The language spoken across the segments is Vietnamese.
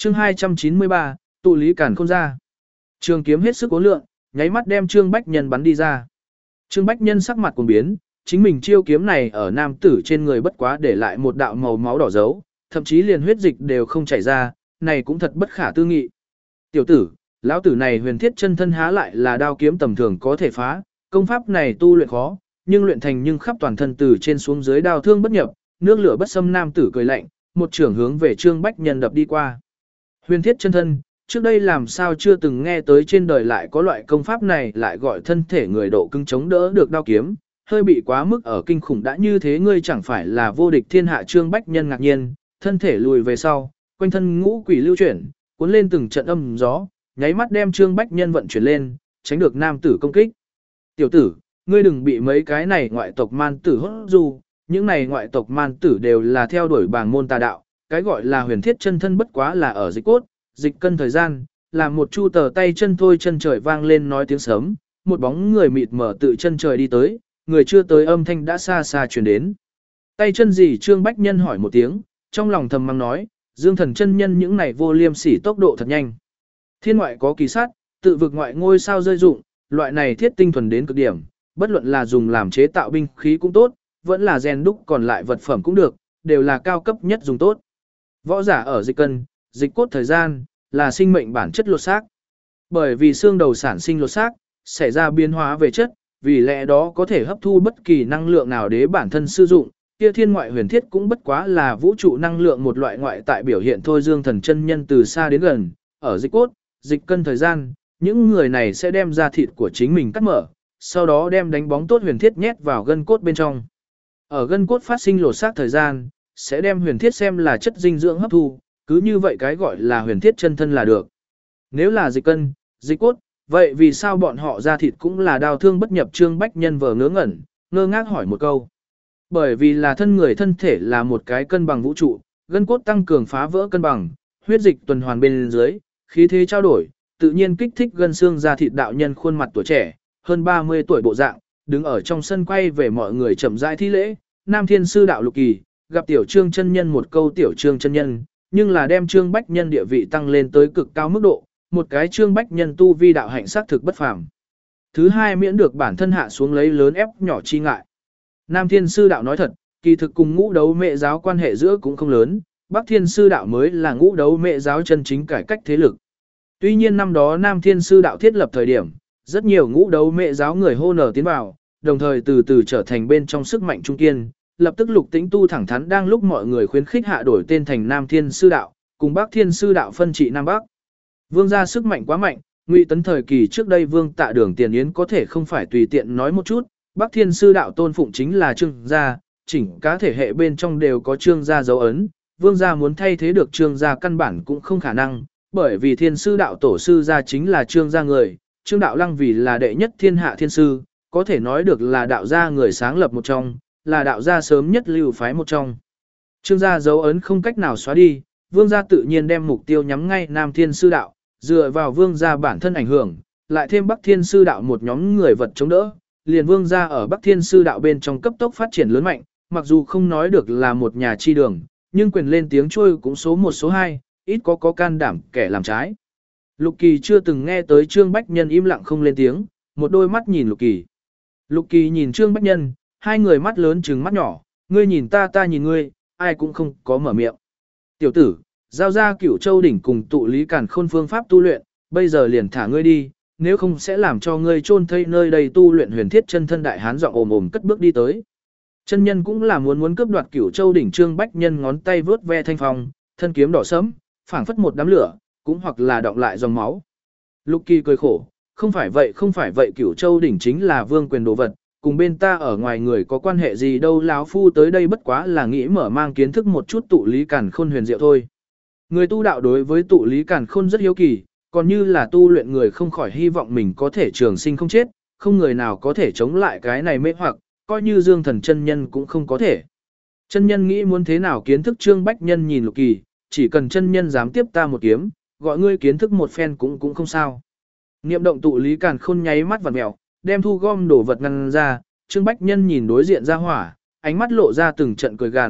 Chương 293, tụ lý cản khôn ra. Trường kiếm hết sức cố lượng, nháy mắt đem Trương Bách Nhân bắn đi ra. Trương Bách Nhân sắc mặt cuồng biến, chính mình chiêu kiếm này ở nam tử trên người bất quá để lại một đạo màu máu đỏ dấu, thậm chí liền huyết dịch đều không chảy ra, này cũng thật bất khả tư nghị. Tiểu tử, lão tử này huyền thiết chân thân há lại là đao kiếm tầm thường có thể phá, công pháp này tu luyện khó, nhưng luyện thành nhưng khắp toàn thân từ trên xuống dưới đao thương bất nhập, nước lửa bất xâm. Nam tử cười lạnh, một trưởng hướng về Trương Bách Nhân đập đi qua. Huyền thiết chân thân, trước đây làm sao chưa từng nghe tới trên đời lại có loại công pháp này, lại gọi thân thể người độ cứng chống đỡ được đao kiếm, hơi bị quá mức ở kinh khủng. Đã như thế ngươi chẳng phải là vô địch thiên hạ. Trương Bách Nhân ngạc nhiên, thân thể lùi về sau, quanh thân ngũ quỷ lưu chuyển, cuốn lên từng trận âm gió, nháy mắt đem Trương Bách Nhân vận chuyển lên, tránh được nam tử công kích. Tiểu tử, ngươi đừng bị mấy cái này ngoại tộc man tử hốt du, những này ngoại tộc man tử đều là theo đuổi bảng môn tà đạo, cái gọi là huyền thiết chân thân bất quá là ở dịch cốt, dịch cân thời gian, làm một chu tờ tay chân thôi. Chân trời vang lên nói tiếng sấm, một bóng người mịt mờ tự chân trời đi tới, người chưa tới âm thanh đã xa xa truyền đến. Tay chân gì? Trương Bách Nhân hỏi một tiếng, trong lòng thầm mắng nói, Dương Thần chân nhân những này vô liêm sỉ tốc độ thật nhanh. Thiên ngoại có kỳ sát, tự vực ngoại ngôi sao rơi dụng, loại này thiết tinh thuần đến cực điểm, bất luận là dùng làm chế tạo binh khí cũng tốt, vẫn là rèn đúc còn lại vật phẩm cũng được, đều là cao cấp nhất dùng tốt. Võ giả ở dịch cân, dịch cốt thời gian, là sinh mệnh bản chất lột xác. Bởi vì xương đầu sản sinh lột xác, xảy ra biến hóa về chất, vì lẽ đó có thể hấp thu bất kỳ năng lượng nào để bản thân sử dụng. Kia thiên ngoại huyền thiết cũng bất quá là vũ trụ năng lượng một loại ngoại tại biểu hiện thôi. Dương Thần chân nhân từ xa đến gần, ở dịch cốt, dịch cân thời gian, những người này sẽ đem ra thịt của chính mình cắt mở, sau đó đem đánh bóng tốt huyền thiết nhét vào gân cốt bên trong. Ở gân cốt phát sinh lột xác thời gian, sẽ đem huyền thiết xem là chất dinh dưỡng hấp thu, cứ như vậy cái gọi là huyền thiết chân thân là được. Nếu là dịch cân, dịch cốt, vậy vì sao bọn họ ra thịt cũng là đao thương bất nhập? Trương Bách Nhân vờ ngớ ngẩn, ngơ ngác hỏi một câu. Bởi vì là thân người thân thể là một cái cân bằng vũ trụ, gân cốt tăng cường phá vỡ cân bằng, huyết dịch tuần hoàn bên dưới, khí thế trao đổi, tự nhiên kích thích gân xương ra thịt. Đạo nhân khuôn mặt tuổi trẻ, hơn 30 tuổi bộ dạng, đứng ở trong sân quay về mọi người chậm rãi thi lễ. Nam Thiên sư đạo Lục Kỳ, gặp tiểu Trương chân nhân một câu tiểu Trương chân nhân, nhưng là đem Trương Bách Nhân địa vị tăng lên tới cực cao mức độ, một cái Trương Bách Nhân tu vi đạo hạnh xác thực bất phàm. Thứ hai, miễn được bản thân hạ xuống lấy lớn ép nhỏ chi ngại. Nam Thiên sư đạo nói thật, kỳ thực cùng Ngũ Đấu Mẹ giáo quan hệ giữa cũng không lớn, Bắc Thiên sư đạo mới là Ngũ Đấu Mẹ giáo chân chính cải cách thế lực. Tuy nhiên năm đó Nam Thiên sư đạo thiết lập thời điểm, rất nhiều Ngũ Đấu Mẹ giáo người hô nở tiến vào, đồng thời từ từ trở thành bên trong sức mạnh trung kiên. Lập tức Lục Tĩnh tu thẳng thắn đang lúc mọi người khuyến khích hạ đổi tên thành Nam Thiên sư đạo, cùng Bắc Thiên sư đạo phân trị Nam Bắc. Vương gia sức mạnh quá mạnh, Ngụy Tấn thời kỳ trước đây Vương Tạ Đường Tiền Yến có thể không phải tùy tiện nói một chút, Bắc Thiên sư đạo tôn phụng chính là Trương gia, chỉnh cá thể hệ bên trong đều có Trương gia dấu ấn, Vương gia muốn thay thế được Trương gia căn bản cũng không khả năng, bởi vì Thiên sư đạo tổ sư gia chính là Trương gia người, Trương đạo lăng vì là đệ nhất thiên hạ thiên sư, có thể nói được là đạo gia người sáng lập một trong, là đạo gia sớm nhất lưu phái một trong. Trương gia dấu ấn không cách nào xóa đi, Vương gia tự nhiên đem mục tiêu nhắm ngay Nam Thiên sư đạo, dựa vào Vương gia bản thân ảnh hưởng, lại thêm Bắc Thiên sư đạo một nhóm người vật chống đỡ, liền Vương gia ở Bắc Thiên sư đạo bên trong cấp tốc phát triển lớn mạnh, mặc dù không nói được là một nhà chi đường, nhưng quyền lên tiếng trôi cũng số 1 số 2, ít có can đảm kẻ làm trái. Lục Kỳ chưa từng nghe tới Trương Bách Nhân im lặng không lên tiếng, một đôi mắt nhìn Lục Kỳ. Lục Kỳ nhìn Trương Bách Nhân, hai người mắt lớn trừng mắt nhỏ, ngươi nhìn ta ta nhìn ngươi, ai cũng không có mở miệng. Tiểu tử, giao ra Cửu Châu đỉnh cùng tụ lý càn khôn phương pháp tu luyện, bây giờ liền thả ngươi đi, nếu không sẽ làm cho ngươi chôn thây nơi đây. Tu luyện huyền thiết chân thân đại hán giọng ồm ồm cất bước đi tới. Chân nhân cũng là muốn cướp đoạt Cửu Châu đỉnh. Trương Bách Nhân ngón tay vớt ve thanh phong, thân kiếm đỏ sẫm, phảng phất một đám lửa, cũng hoặc là đọng lại dòng máu. Lục Kỳ cười khổ, không phải vậy, Cửu Châu đỉnh chính là vương quyền đồ vật, cùng bên ta ở ngoài người có quan hệ gì đâu. Lão phu tới đây bất quá là nghĩ mở mang kiến thức một chút tụ lý càn khôn huyền diệu thôi. Người tu đạo đối với tụ lý càn khôn rất hiếu kỳ, còn như là tu luyện người không khỏi hy vọng mình có thể trường sinh không chết, không người nào có thể chống lại cái này mê hoặc, coi như Dương Thần chân nhân cũng không có thể. Chân nhân nghĩ muốn thế nào kiến thức? Trương Bách Nhân nhìn Lục Kỳ, chỉ cần chân nhân dám tiếp ta một kiếm, gọi ngươi kiến thức một phen cũng không sao. Niệm động tụ lý càn khôn nháy mắt vặn mèo, đem thu gom đồ vật ngăn ra. Trương Bách Nhân nhìn đối diện ra hỏa, ánh mắt lộ ra từng trận cười gằn,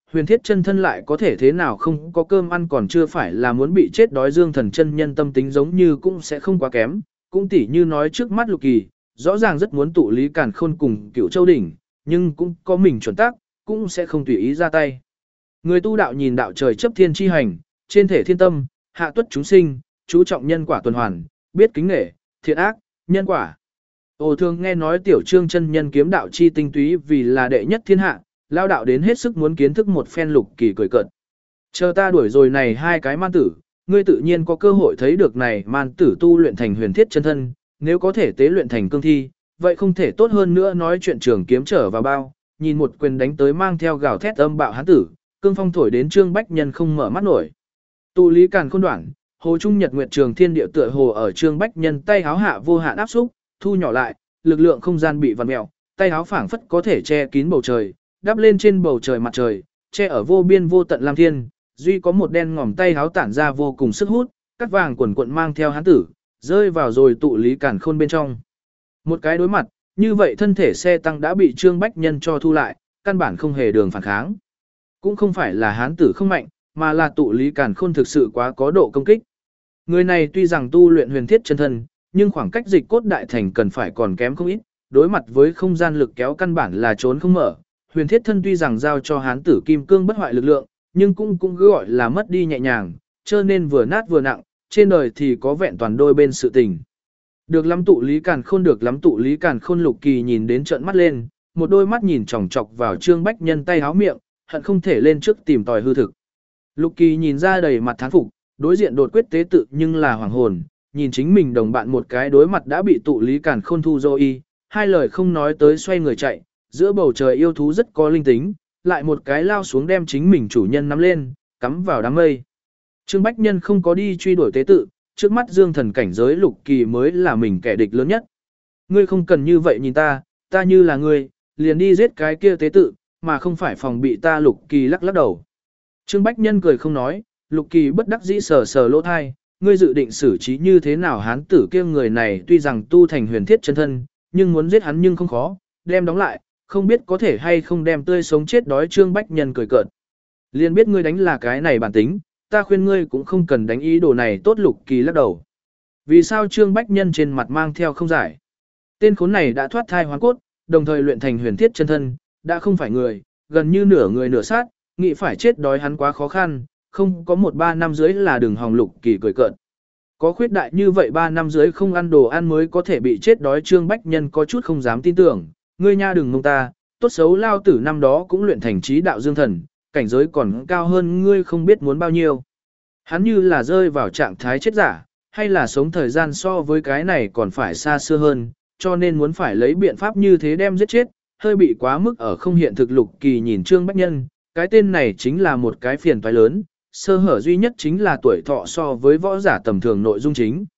huyền thiết chân thân lại có thể thế nào không có cơm ăn còn chưa phải là muốn bị chết đói. Dương Thần chân nhân tâm tính giống như cũng sẽ không quá kém, cũng tỉ như nói trước mắt Lục Kỳ, rõ ràng rất muốn tụ Lý Càn Khôn cùng Cửu Châu đỉnh, nhưng cũng có mình chuẩn tắc, cũng sẽ không tùy ý ra tay. Người tu đạo nhìn đạo trời chấp thiên chi hành, trên thể thiên tâm, hạ tuất chúng sinh, chú trọng nhân quả tuần hoàn, biết kính nể, thiện ác, nhân quả. Ồ, thường nghe nói tiểu trương chân nhân kiếm đạo chi tinh túy vì là đệ nhất thiên hạ, lao đạo đến hết sức muốn kiến thức một phen Lục Kỳ cười cợt. Chờ ta đuổi rồi này hai cái man tử, ngươi tự nhiên có cơ hội thấy được này man tử tu luyện thành huyền thiết chân thân, nếu có thể tế luyện thành cương thi, vậy không thể tốt hơn nữa. Nói chuyện trường kiếm trở vào bao, nhìn một quyền đánh tới mang theo gào thét âm bạo hán tử, cương phong thổi đến Trương Bách Nhân không mở mắt nổi. Tụ Lý Càn Khôn đoạn, hồ trung nhật nguyệt trường thiên địa tựa hồ ở Trương Bách Nhân tay háo hạ vô hạn áp xúc, thu nhỏ lại, lực lượng không gian bị vặn mèo, tay háo phảng phất có thể che kín bầu trời, đắp lên trên bầu trời mặt trời, che ở vô biên vô tận lam thiên, duy có một đen ngòm tay háo tản ra vô cùng sức hút, cắt vàng quần quận mang theo hán tử, rơi vào rồi Tụ Lý Càn Khôn bên trong. Một cái đối mặt, như vậy thân thể xe tăng đã bị Trương Bách Nhân cho thu lại, căn bản không hề đường phản kháng. Cũng không phải là hán tử không mạnh, mà là Tụ Lý Càn Khôn thực sự quá có độ công kích. Người này tuy rằng tu luyện huyền thiết chân thân, nhưng khoảng cách dịch cốt đại thành cần phải còn kém không ít, đối mặt với không gian lực kéo căn bản là trốn không mở. Huyền thiết thân tuy rằng giao cho hán tử kim cương bất hoại lực lượng, nhưng cũng gọi là mất đi nhẹ nhàng, cho nên vừa nát vừa nặng, trên đời thì có vẹn toàn đôi bên sự tình. Được lắm Tụ Lý Càn Khôn, được lắm Tụ Lý Càn Khôn. Lục Kỳ nhìn đến trợn mắt lên, một đôi mắt nhìn chòng chọc vào Trương Bách Nhân tay háo miệng, hận không thể lên trước tìm tòi hư thực. Lục Kỳ nhìn ra đầy mặt thán phục, đối diện đột quyết tế tự nhưng là hoàng hồn, nhìn chính mình đồng bạn một cái đối mặt đã bị Tụ Lý Càn Khôn thu rồi, hai lời không nói tới xoay người chạy, giữa bầu trời yêu thú rất có linh tính, lại một cái lao xuống đem chính mình chủ nhân nắm lên, cắm vào đám mây. Trương Bách Nhân không có đi truy đuổi tế tự, trước mắt Dương Thần cảnh giới Lục Kỳ mới là mình kẻ địch lớn nhất. Ngươi không cần như vậy nhìn ta, ta như là ngươi, liền đi giết cái kia tế tự, mà không phải phòng bị ta. Lục Kỳ lắc lắc đầu. Trương Bách Nhân cười không nói, Lục Kỳ bất đắc dĩ sờ sờ lỗ thai, ngươi dự định xử trí như thế nào hán tử kia? Người này tuy rằng tu thành huyền thiết chân thân, nhưng muốn giết hắn nhưng không khó, đem đóng lại, không biết có thể hay không đem tươi sống chết đói. Trương Bách Nhân cười cợt. Liền biết ngươi đánh là cái này bản tính, ta khuyên ngươi cũng không cần đánh ý đồ này tốt. Lục Kỳ lắc đầu. Vì sao? Trương Bách Nhân trên mặt mang theo không giải. Tên khốn này đã thoát thai hoán cốt, đồng thời luyện thành huyền thiết chân thân, đã không phải người, gần như nửa người nửa sát, nghĩ phải chết đói hắn quá khó khăn, không có 1-3 năm dưới là đừng hòng. Lục Kỳ cười cợt. Có khuyết đại như vậy 3 năm dưới không ăn đồ ăn mới có thể bị chết đói. Trương Bách Nhân có chút không dám tin tưởng, ngươi nha đừng mông ta, tốt xấu lao tử năm đó cũng luyện thành trí đạo dương thần, cảnh giới còn cao hơn ngươi không biết muốn bao nhiêu. Hắn như là rơi vào trạng thái chết giả, hay là sống thời gian so với cái này còn phải xa xưa hơn, cho nên muốn phải lấy biện pháp như thế đem giết chết, hơi bị quá mức ở không hiện thực. Lục Kỳ nhìn Trương Bách Nhân, cái tên này chính là một cái phiền toái lớn, sơ hở duy nhất chính là tuổi thọ so với võ giả tầm thường nội dung chính,